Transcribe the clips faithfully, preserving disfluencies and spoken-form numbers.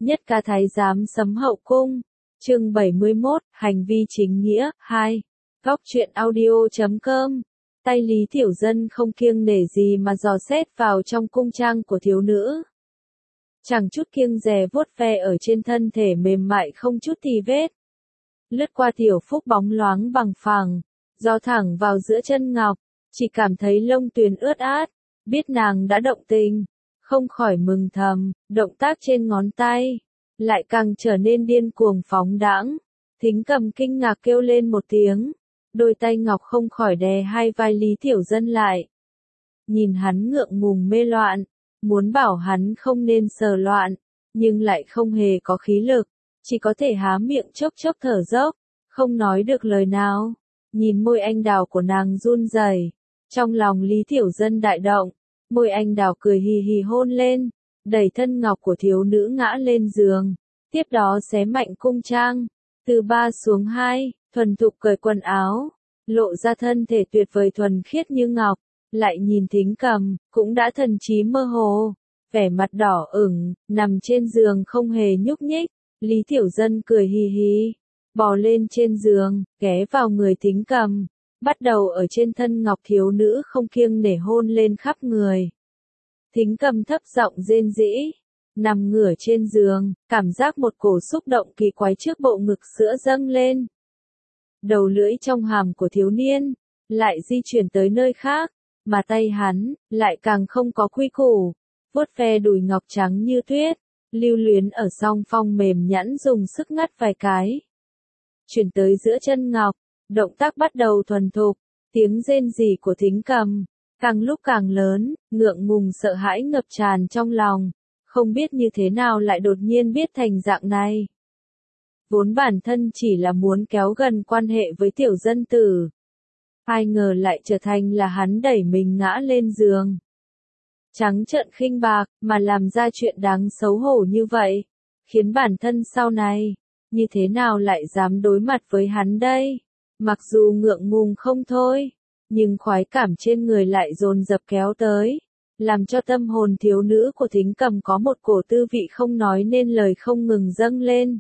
Nhất ca thái giám sấm hậu cung. Chương bảy mươi mốt, hành vi chính nghĩa, hai. Góc truyện audio chấm com. Tay Lý Tiểu Dân không kiêng nể gì mà dò xét vào trong cung trang của thiếu nữ. Chẳng chút kiêng dè vuốt ve ở trên thân thể mềm mại không chút tì vết. Lướt qua tiểu phúc bóng loáng bằng phẳng, dò thẳng vào giữa chân ngọc, chỉ cảm thấy lông tuyền ướt át, biết nàng đã động tình, không khỏi mừng thầm, động tác trên ngón tay, lại càng trở nên điên cuồng phóng đãng. Thính Cầm kinh ngạc kêu lên một tiếng, đôi tay ngọc không khỏi đè hai vai Lý Tiểu Dân lại. Nhìn hắn ngượng ngùng mê loạn, muốn bảo hắn không nên sờ loạn, nhưng lại không hề có khí lực, chỉ có thể há miệng chốc chốc thở dốc, không nói được lời nào. Nhìn môi anh đào của nàng run rẩy, trong lòng Lý Tiểu Dân đại động, môi anh đào cười hì hì hôn lên, đẩy thân ngọc của thiếu nữ ngã lên giường, tiếp đó xé mạnh cung trang, từ ba xuống hai, thuần thục cởi quần áo, lộ ra thân thể tuyệt vời thuần khiết như ngọc, lại nhìn Thính Cầm, cũng đã thần trí mơ hồ, vẻ mặt đỏ ửng, nằm trên giường không hề nhúc nhích. Lý Tiểu Dân cười hì hì, bò lên trên giường, ghé vào người Thính Cầm, bắt đầu ở trên thân ngọc thiếu nữ không kiêng nể hôn lên khắp người. Thính Cầm thấp giọng rên rỉ, nằm ngửa trên giường, cảm giác một cổ xúc động kỳ quái trước bộ ngực sữa dâng lên. Đầu lưỡi trong hàm của thiếu niên, lại di chuyển tới nơi khác, mà tay hắn, lại càng không có quy củ, vuốt ve đùi ngọc trắng như tuyết, lưu luyến ở song phong mềm nhẵn dùng sức ngắt vài cái. Chuyển tới giữa chân ngọc, động tác bắt đầu thuần thục, tiếng rên rỉ của Thính Cầm, càng lúc càng lớn, ngượng ngùng sợ hãi ngập tràn trong lòng, không biết như thế nào lại đột nhiên biết thành dạng này. Vốn bản thân chỉ là muốn kéo gần quan hệ với Tiểu Dân tử, ai ngờ lại trở thành là hắn đẩy mình ngã lên giường. Trắng trợn khinh bạc, mà làm ra chuyện đáng xấu hổ như vậy, khiến bản thân sau này, như thế nào lại dám đối mặt với hắn đây? Mặc dù ngượng ngùng không thôi, nhưng khoái cảm trên người lại dồn dập kéo tới, làm cho tâm hồn thiếu nữ của Thính Cầm có một cổ tư vị không nói nên lời không ngừng dâng lên.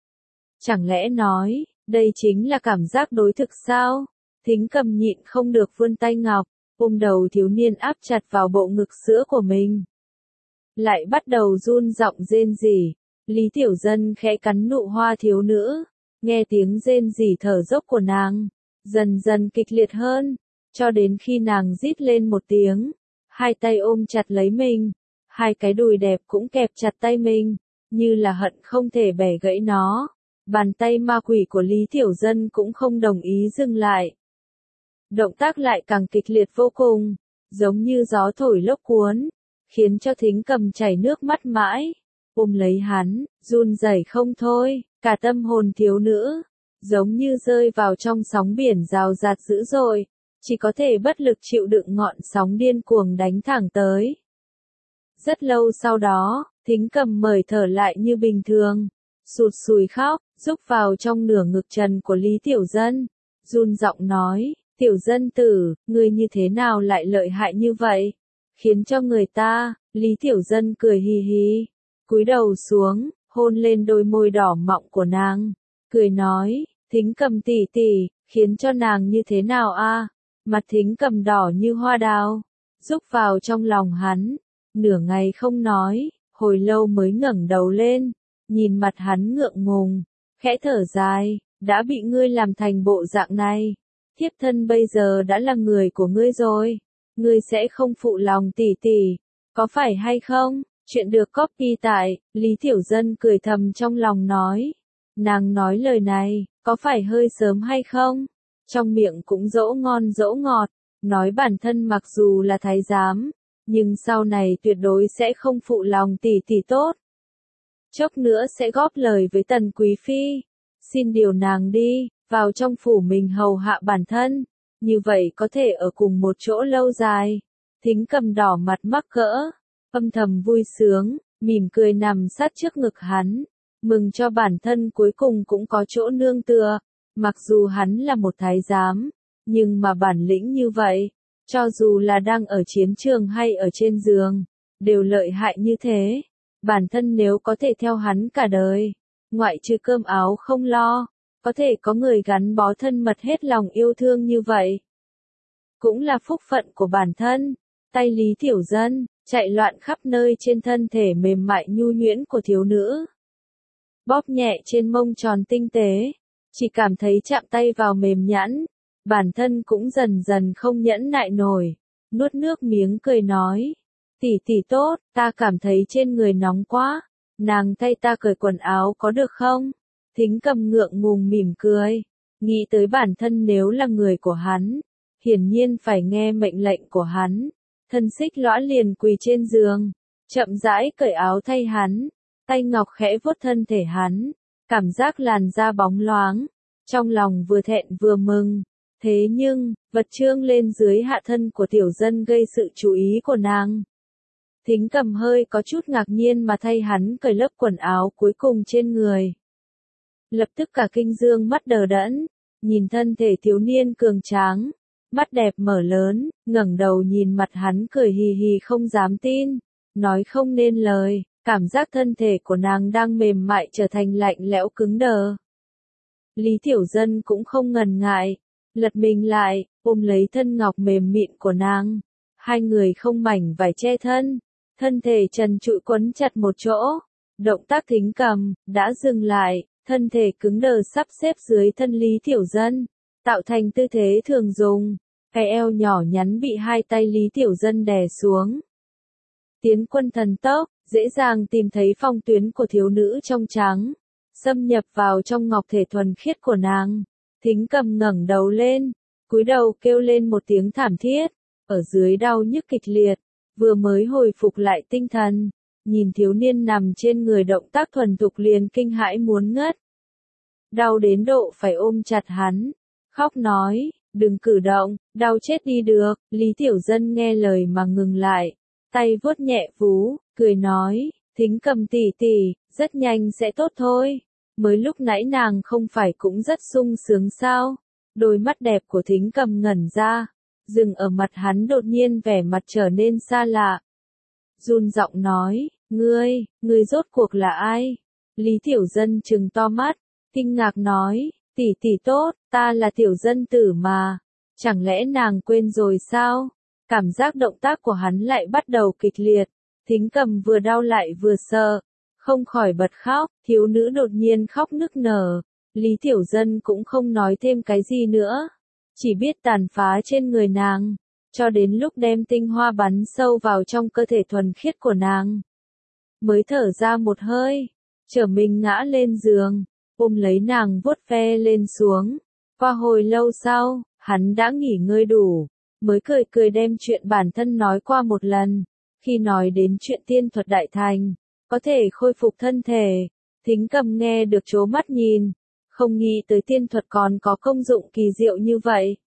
Chẳng lẽ nói, đây chính là cảm giác đối thực sao? Thính Cầm nhịn không được vươn tay ngọc, ôm đầu thiếu niên áp chặt vào bộ ngực sữa của mình. Lại bắt đầu run giọng rên rỉ, Lý Tiểu Dân khẽ cắn nụ hoa thiếu nữ, nghe tiếng rên rỉ thở dốc của nàng, dần dần kịch liệt hơn, cho đến khi nàng rít lên một tiếng, hai tay ôm chặt lấy mình, hai cái đùi đẹp cũng kẹp chặt tay mình, như là hận không thể bẻ gãy nó. Bàn tay ma quỷ của Lý Tiểu Dân cũng không đồng ý dừng lại. Động tác lại càng kịch liệt vô cùng, giống như gió thổi lốc cuốn, khiến cho Thính Cầm chảy nước mắt mãi, ôm lấy hắn, run rẩy không thôi, cả tâm hồn thiếu nữ, giống như rơi vào trong sóng biển rào rạt dữ dội, chỉ có thể bất lực chịu đựng ngọn sóng điên cuồng đánh thẳng tới. Rất lâu sau đó, Thính Cầm mời thở lại như bình thường, sụt sùi khóc, rúc vào trong nửa ngực trần của Lý Tiểu Dân, run giọng nói, Tiểu Dân tử, ngươi như thế nào lại lợi hại như vậy, khiến cho người ta. Lý Tiểu Dân cười hì hì, cúi đầu xuống, hôn lên đôi môi đỏ mọng của nàng, cười nói, Thính Cầm tỷ tỷ, khiến cho nàng như thế nào a? Mặt Thính Cầm đỏ như hoa đào, rúc vào trong lòng hắn, nửa ngày không nói, hồi lâu mới ngẩng đầu lên, nhìn mặt hắn ngượng ngùng, khẽ thở dài, đã bị ngươi làm thành bộ dạng này, thiếp thân bây giờ đã là người của ngươi rồi, ngươi sẽ không phụ lòng tỷ tỷ, có phải hay không? Chuyện được copy tại, Lý Tiểu Dân cười thầm trong lòng nói, nàng nói lời này, có phải hơi sớm hay không? Trong miệng cũng dỗ ngon dỗ ngọt, nói bản thân mặc dù là thái giám, nhưng sau này tuyệt đối sẽ không phụ lòng tỷ tỷ tốt. Chốc nữa sẽ góp lời với Tần Quý Phi, xin điều nàng đi, vào trong phủ mình hầu hạ bản thân, như vậy có thể ở cùng một chỗ lâu dài. Thính Cầm đỏ mặt mắc cỡ, âm thầm vui sướng, mỉm cười nằm sát trước ngực hắn, mừng cho bản thân cuối cùng cũng có chỗ nương tựa, mặc dù hắn là một thái giám, nhưng mà bản lĩnh như vậy, cho dù là đang ở chiến trường hay ở trên giường, đều lợi hại như thế. Bản thân nếu có thể theo hắn cả đời, ngoại trừ cơm áo không lo, có thể có người gắn bó thân mật hết lòng yêu thương như vậy. Cũng là phúc phận của bản thân. Tay Lý Tiểu Dân, chạy loạn khắp nơi trên thân thể mềm mại nhu nhuyễn của thiếu nữ. Bóp nhẹ trên mông tròn tinh tế, chỉ cảm thấy chạm tay vào mềm nhẵn, bản thân cũng dần dần không nhẫn nại nổi, nuốt nước miếng cười nói. Tỷ tỷ tốt, ta cảm thấy trên người nóng quá, nàng thay ta cởi quần áo có được không? Thính Cầm ngượng ngùng mỉm cười, nghĩ tới bản thân nếu là người của hắn, hiển nhiên phải nghe mệnh lệnh của hắn, thân xích lõa liền quỳ trên giường, chậm rãi cởi áo thay hắn, tay ngọc khẽ vuốt thân thể hắn, cảm giác làn da bóng loáng, trong lòng vừa thẹn vừa mừng. Thế nhưng, vật trương lên dưới hạ thân của Tiểu Dân gây sự chú ý của nàng. Thính Cầm hơi có chút ngạc nhiên mà thay hắn cởi lớp quần áo cuối cùng trên người. Lập tức cả kinh dương mắt đờ đẫn, nhìn thân thể thiếu niên cường tráng, mắt đẹp mở lớn, ngẩng đầu nhìn mặt hắn cười hì hì không dám tin, nói không nên lời, cảm giác thân thể của nàng đang mềm mại trở thành lạnh lẽo cứng đờ. Lý Tiểu Dân cũng không ngần ngại, lật mình lại, ôm lấy thân ngọc mềm mịn của nàng, hai người không mảnh vải che thân, thân thể trần trụi quấn chặt một chỗ, động tác Thính Cầm đã dừng lại, thân thể cứng đờ sắp xếp dưới thân Lý Tiểu Dân, tạo thành tư thế thường dùng, cái eo nhỏ nhắn bị hai tay Lý Tiểu Dân đè xuống. Tiến quân thần tốc, dễ dàng tìm thấy phong tuyến của thiếu nữ trong trắng, xâm nhập vào trong ngọc thể thuần khiết của nàng. Thính Cầm ngẩng đầu lên, cúi đầu kêu lên một tiếng thảm thiết, ở dưới đau nhức kịch liệt, vừa mới hồi phục lại tinh thần, nhìn thiếu niên nằm trên người động tác thuần thục liền kinh hãi muốn ngất. Đau đến độ phải ôm chặt hắn, khóc nói, đừng cử động, đau chết đi được. Lý Tiểu Dân nghe lời mà ngừng lại, tay vuốt nhẹ vú, cười nói, Thính Cầm tỷ tỷ, rất nhanh sẽ tốt thôi. Mới lúc nãy nàng không phải cũng rất sung sướng sao? Đôi mắt đẹp của Thính Cầm ngẩn ra, dừng ở mặt hắn đột nhiên vẻ mặt trở nên xa lạ. Run giọng nói, ngươi, ngươi rốt cuộc là ai? Lý Tiểu Dân trừng to mắt, kinh ngạc nói, tỷ tỷ tốt, ta là Tiểu Dân tử mà. Chẳng lẽ nàng quên rồi sao? Cảm giác động tác của hắn lại bắt đầu kịch liệt, Thính Cầm vừa đau lại vừa sợ, không khỏi bật khóc, thiếu nữ đột nhiên khóc nức nở, Lý Tiểu Dân cũng không nói thêm cái gì nữa, chỉ biết tàn phá trên người nàng, cho đến lúc đem tinh hoa bắn sâu vào trong cơ thể thuần khiết của nàng. Mới thở ra một hơi, trở mình ngã lên giường, ôm lấy nàng vuốt ve lên xuống, qua hồi lâu sau, hắn đã nghỉ ngơi đủ, mới cười cười đem chuyện bản thân nói qua một lần, khi nói đến chuyện tiên thuật đại thành, có thể khôi phục thân thể, Thính Cầm nghe được trố mắt nhìn, không nghĩ tới tiên thuật còn có công dụng kỳ diệu như vậy.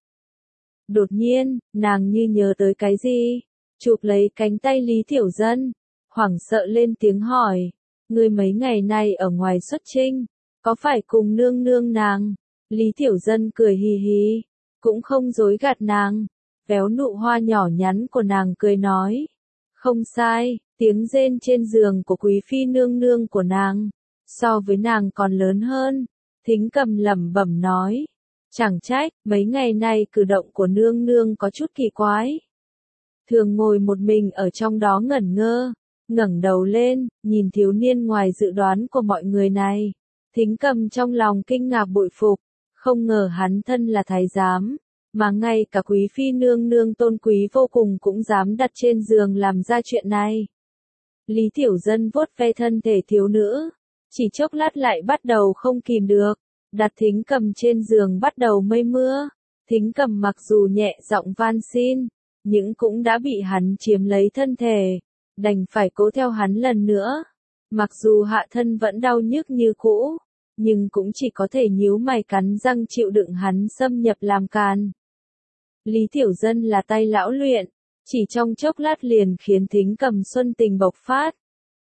Đột nhiên, nàng như nhớ tới cái gì, chụp lấy cánh tay Lý Tiểu Dân, hoảng sợ lên tiếng hỏi, ngươi mấy ngày nay ở ngoài xuất chinh, có phải cùng nương nương nàng? Lý Tiểu Dân cười hì hì, cũng không dối gạt nàng, véo nụ hoa nhỏ nhắn của nàng cười nói, không sai. Tiếng rên trên giường của quý phi nương nương của nàng, so với nàng còn lớn hơn. Thính Cầm lẩm bẩm nói, chẳng trách, mấy ngày nay cử động của nương nương có chút kỳ quái. Thường ngồi một mình ở trong đó ngẩn ngơ, ngẩng đầu lên, nhìn thiếu niên ngoài dự đoán của mọi người này. Thính Cầm trong lòng kinh ngạc bội phục, không ngờ hắn thân là thái giám, mà ngay cả quý phi nương nương tôn quý vô cùng cũng dám đặt trên giường làm ra chuyện này. Lý Tiểu Dân vuốt ve thân thể thiếu nữ, chỉ chốc lát lại bắt đầu không kìm được, đặt Thính Cầm trên giường bắt đầu mây mưa. Thính Cầm mặc dù nhẹ giọng van xin, nhưng cũng đã bị hắn chiếm lấy thân thể, đành phải cố theo hắn lần nữa. Mặc dù hạ thân vẫn đau nhức như cũ, nhưng cũng chỉ có thể nhíu mày cắn răng chịu đựng hắn xâm nhập làm càn. Lý Tiểu Dân là tay lão luyện, chỉ trong chốc lát liền khiến Thính Cầm xuân tình bộc phát.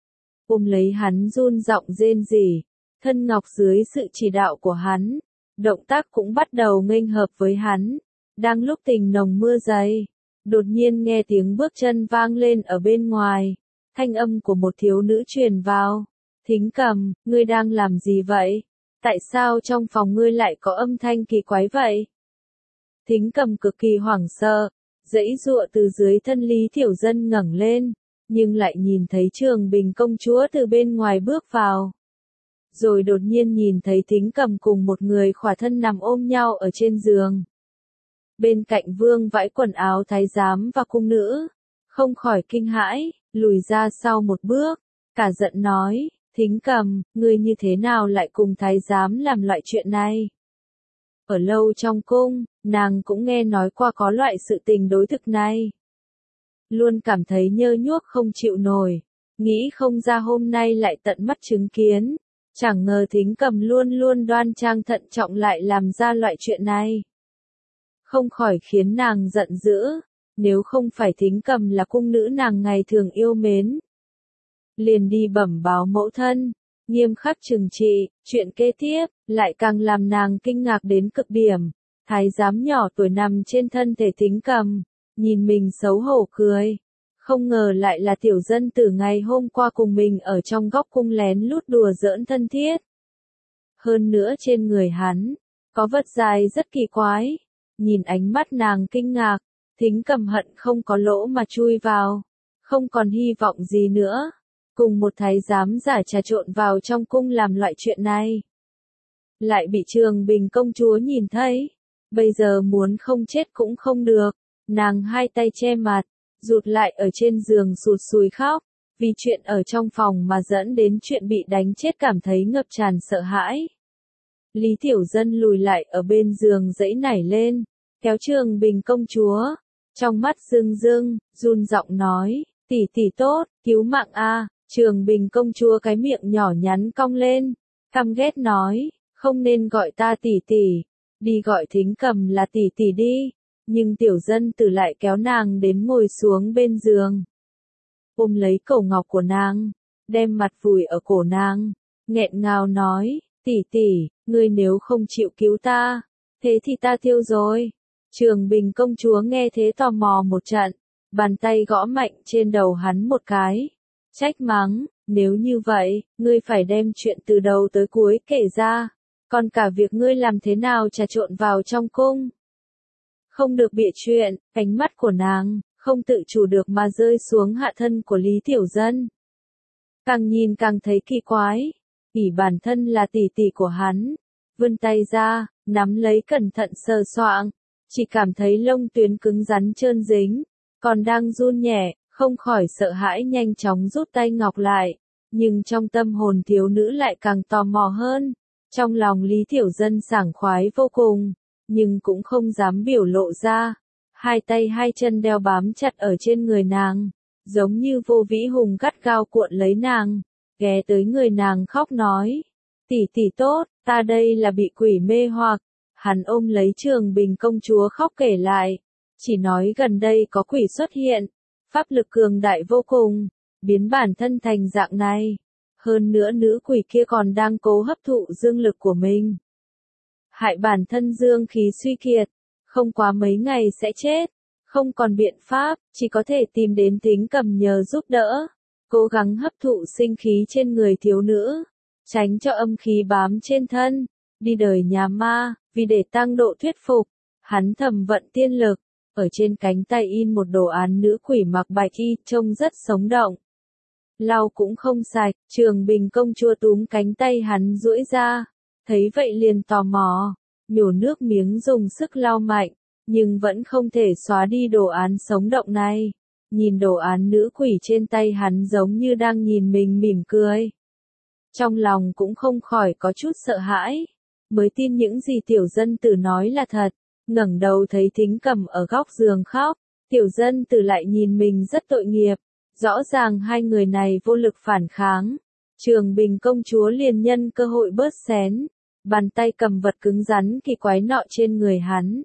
Ôm lấy hắn run giọng rên rỉ, thân ngọc dưới sự chỉ đạo của hắn, động tác cũng bắt đầu nghênh hợp với hắn. Đang lúc tình nồng mưa dày, đột nhiên nghe tiếng bước chân vang lên ở bên ngoài, thanh âm của một thiếu nữ truyền vào. Thính Cầm, ngươi đang làm gì vậy? Tại sao trong phòng ngươi lại có âm thanh kỳ quái vậy? Thính Cầm cực kỳ hoảng sợ, giãy giụa từ dưới thân Lý Thiểu Dân ngẩng lên, nhưng lại nhìn thấy Trường Bình công chúa từ bên ngoài bước vào. Rồi đột nhiên nhìn thấy Thính Cầm cùng một người khỏa thân nằm ôm nhau ở trên giường. Bên cạnh vương vãi quần áo thái giám và cung nữ, không khỏi kinh hãi, lùi ra sau một bước, cả giận nói, Thính Cầm, ngươi như thế nào lại cùng thái giám làm loại chuyện này? Ở lâu trong cung, nàng cũng nghe nói qua có loại sự tình đối thực này. Luôn cảm thấy nhơ nhuốc không chịu nổi, nghĩ không ra hôm nay lại tận mắt chứng kiến, chẳng ngờ Thính Cầm luôn luôn đoan trang thận trọng lại làm ra loại chuyện này. Không khỏi khiến nàng giận dữ, nếu không phải Thính Cầm là cung nữ nàng ngày thường yêu mến. Liền đi bẩm báo mẫu thân, nghiêm khắc trừng trị, chuyện kế tiếp, lại càng làm nàng kinh ngạc đến cực điểm. Thái giám nhỏ tuổi nằm trên thân thể Thính Cầm, nhìn mình xấu hổ cười. Không ngờ lại là tiểu dân từ ngày hôm qua cùng mình ở trong góc cung lén lút đùa giỡn thân thiết. Hơn nữa trên người hắn, có vật dài rất kỳ quái. Nhìn ánh mắt nàng kinh ngạc, Thính Cầm hận không có lỗ mà chui vào. Không còn hy vọng gì nữa. Cùng một thái giám giả trà trộn vào trong cung làm loại chuyện này. Lại bị Trường Bình công chúa nhìn thấy. Bây giờ muốn không chết cũng không được. Nàng hai tay che mặt, rụt lại ở trên giường sụt sùi khóc. Vì chuyện ở trong phòng mà dẫn đến chuyện bị đánh chết cảm thấy ngập tràn sợ hãi. Lý Tiểu Dân lùi lại ở bên giường giãy nảy lên, kéo Trường Bình công chúa. Trong mắt rưng rưng, run giọng nói, tỷ tỷ tốt, cứu mạng a. Trường Bình công chúa cái miệng nhỏ nhắn cong lên, căm ghét nói, không nên gọi ta tỷ tỷ, đi gọi Thính Cầm là tỷ tỷ đi. Nhưng Tiểu Dân Tử lại kéo nàng đến ngồi xuống bên giường, ôm lấy cổ ngọc của nàng, đem mặt vùi ở cổ nàng, nghẹn ngào nói, tỷ tỷ, ngươi nếu không chịu cứu ta, thế thì ta tiêu rồi. Trường Bình công chúa nghe thế tò mò một trận, bàn tay gõ mạnh trên đầu hắn một cái, trách mắng, nếu như vậy, ngươi phải đem chuyện từ đầu tới cuối kể ra, còn cả việc ngươi làm thế nào trà trộn vào trong cung. Không được bịa chuyện, ánh mắt của nàng, không tự chủ được mà rơi xuống hạ thân của Lý Tiểu Dân. Càng nhìn càng thấy kỳ quái, ỷ bản thân là tỷ tỷ của hắn, vươn tay ra, nắm lấy cẩn thận sờ soạng, chỉ cảm thấy lông tuyến cứng rắn trơn dính, còn đang run nhẹ, không khỏi sợ hãi nhanh chóng rút tay ngọc lại, nhưng trong tâm hồn thiếu nữ lại càng tò mò hơn. Trong lòng Lý Tiểu Dân sảng khoái vô cùng, nhưng cũng không dám biểu lộ ra. Hai tay hai chân đeo bám chặt ở trên người nàng, giống như vô vĩ hùng gắt gao cuộn lấy nàng, ghé tới người nàng khóc nói, tỷ tỷ tốt, ta đây là bị quỷ mê hoặc. Hắn ôm lấy Trường Bình công chúa khóc kể lại, chỉ nói gần đây có quỷ xuất hiện, pháp lực cường đại vô cùng, biến bản thân thành dạng này. Hơn nữa nữ quỷ kia còn đang cố hấp thụ dương lực của mình, hại bản thân dương khí suy kiệt, không quá mấy ngày sẽ chết. Không còn biện pháp, chỉ có thể tìm đến Thính Cầm nhờ giúp đỡ, cố gắng hấp thụ sinh khí trên người thiếu nữ, tránh cho âm khí bám trên thân. Đi đời nhà ma, vì để tăng độ thuyết phục, hắn thầm vận tiên lực, ở trên cánh tay in một đồ án nữ quỷ mặc bạch y, trông rất sống động. Lau cũng không sạch, Trường Bình công chúa túm cánh tay hắn duỗi ra, thấy vậy liền tò mò, nhổ nước miếng dùng sức lau mạnh, nhưng vẫn không thể xóa đi đồ án sống động này. Nhìn đồ án nữ quỷ trên tay hắn giống như đang nhìn mình mỉm cười. Trong lòng cũng không khỏi có chút sợ hãi, mới tin những gì Tiểu Dân Tử nói là thật, ngẩng đầu thấy Thính Cầm ở góc giường khóc, Tiểu Dân Tử lại nhìn mình rất tội nghiệp, rõ ràng hai người này vô lực phản kháng. Trường Bình công chúa liền nhân cơ hội bớt xén, bàn tay cầm vật cứng rắn kỳ quái nọ trên người hắn.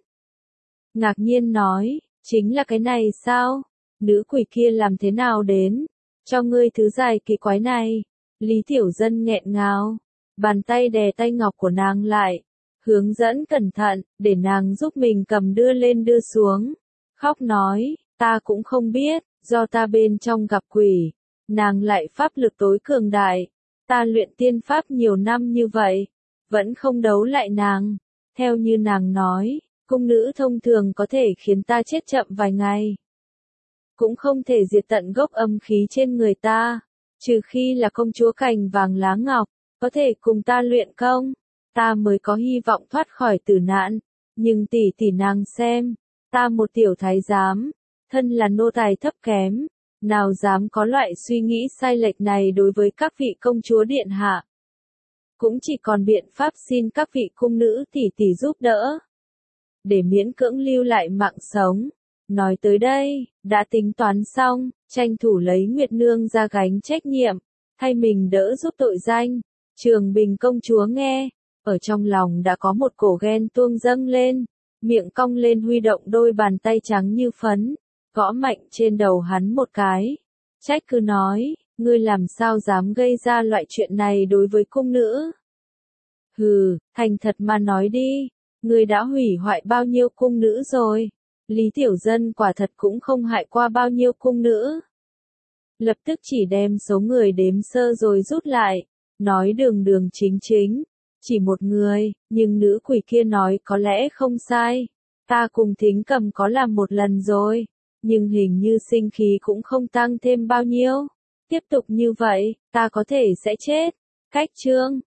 Ngạc nhiên nói, chính là cái này sao? Nữ quỷ kia làm thế nào đến? Cho ngươi thứ dài kỳ quái này. Lý Tiểu Dân nghẹn ngào, bàn tay đè tay ngọc của nàng lại, hướng dẫn cẩn thận, để nàng giúp mình cầm đưa lên đưa xuống. Khóc nói, ta cũng không biết, do ta bên trong gặp quỷ, nàng lại pháp lực tối cường đại. Ta luyện tiên pháp nhiều năm như vậy, vẫn không đấu lại nàng. Theo như nàng nói, cung nữ thông thường có thể khiến ta chết chậm vài ngày. Cũng không thể diệt tận gốc âm khí trên người ta, trừ khi là công chúa cành vàng lá ngọc, có thể cùng ta luyện công, ta mới có hy vọng thoát khỏi tử nạn. Nhưng tỷ tỷ nàng xem, ta một tiểu thái giám, thân là nô tài thấp kém, nào dám có loại suy nghĩ sai lệch này đối với các vị công chúa điện hạ. Cũng chỉ còn biện pháp xin các vị cung nữ tỷ tỷ giúp đỡ, để miễn cưỡng lưu lại mạng sống. Nói tới đây, đã tính toán xong, tranh thủ lấy Nguyệt Nương ra gánh trách nhiệm, thay mình đỡ giúp tội danh. Trường Bình công chúa nghe, ở trong lòng đã có một cổ ghen tuông dâng lên, miệng cong lên huy động đôi bàn tay trắng như phấn, gõ mạnh trên đầu hắn một cái. Trách cứ nói, ngươi làm sao dám gây ra loại chuyện này đối với cung nữ? Hừ, thành thật mà nói đi, ngươi đã hủy hoại bao nhiêu cung nữ rồi? Lý Tiểu Dân quả thật cũng không hại qua bao nhiêu cung nữ. Lập tức chỉ đem số người đếm sơ rồi rút lại, nói đường đường chính chính, chỉ một người, nhưng nữ quỷ kia nói có lẽ không sai. Ta cùng Thính Cầm có làm một lần rồi, nhưng hình như sinh khí cũng không tăng thêm bao nhiêu. Tiếp tục như vậy, ta có thể sẽ chết. Cách chương